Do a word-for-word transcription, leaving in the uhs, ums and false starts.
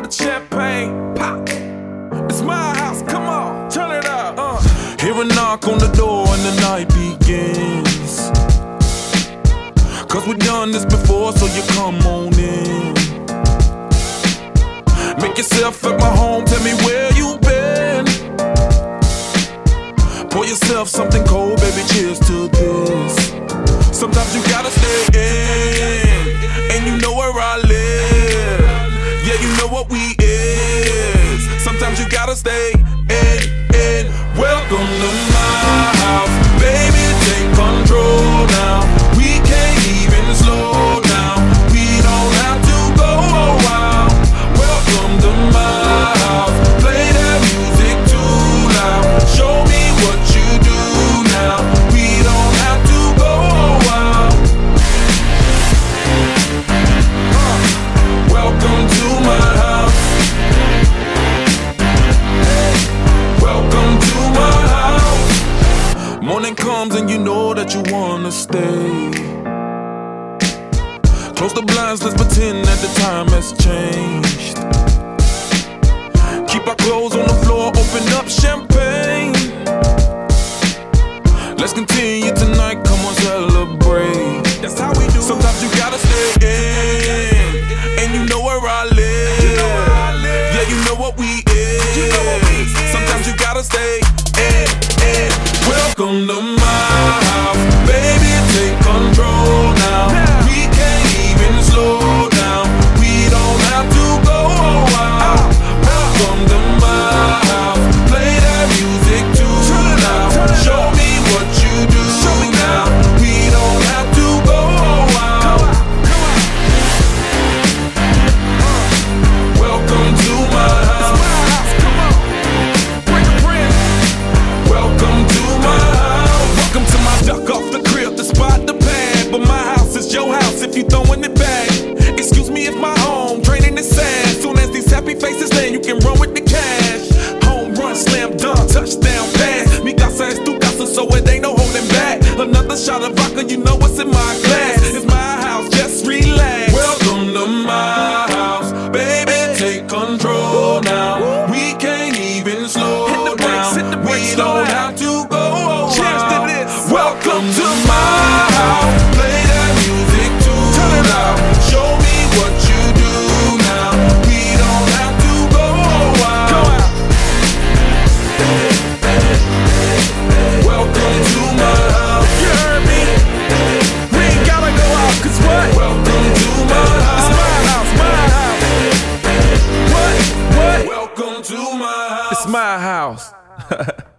with champagne. Pop. It's my house, come on, turn it up. Uh. Hear a knock on the door and the night begins. Cause we've done this before, so you come on in. Make yourself at my home, tell me where you been. Pour yourself something cold, baby, cheers to this. Sometimes you gotta stay in, and you know where I live. Yeah, you know what we is. Sometimes you gotta stay in, in. Welcome to my house, baby, take control now. We can't even slow down. We don't have to go a while. Welcome to my house, play that music too loud. Show me what you do now. We don't have to go a while. uh, Welcome to my house. Welcome to my house. Morning comes and you know that you wanna stay. Close the blinds, let's pretend that the time has changed. Keep our clothes on the floor, open up champagne. Let's continue tonight, come on, celebrate. That's how we do. Sometimes you gotta stay in, and you know where I live. You know where I live. Yeah, you know what we is. You know what we is. Sometimes you gotta stay in, in. Welcome to my house, baby, take control now. now. We can't even slow down. We don't have to go a while. Welcome to my house, play that music too loud. Show me what you do now. We don't have to go a while. Welcome to my house. Welcome to my house. Welcome to my duck off the crib, the spot, the pad. But my house is your house if you throwing it back. Excuse me if my home draining is sad. Soon as these happy faces land, you can run with the cash. Home run, slam dunk, touchdown pass. Mi casa es tu casa, so it ain't no holding back. Another shot of vodka, you know what's in my glass. It's my house, just relax. Welcome to my house, baby, take control now. We can't even slow down. We don't have to go a while. Welcome to my house, play that music too loud. Show me what you do now. We don't have to go a while. Welcome to my house. You heard me? We ain't gotta go out, cause what? Welcome to my house. It's my house, my house. What? What? Welcome to my house. It's my house.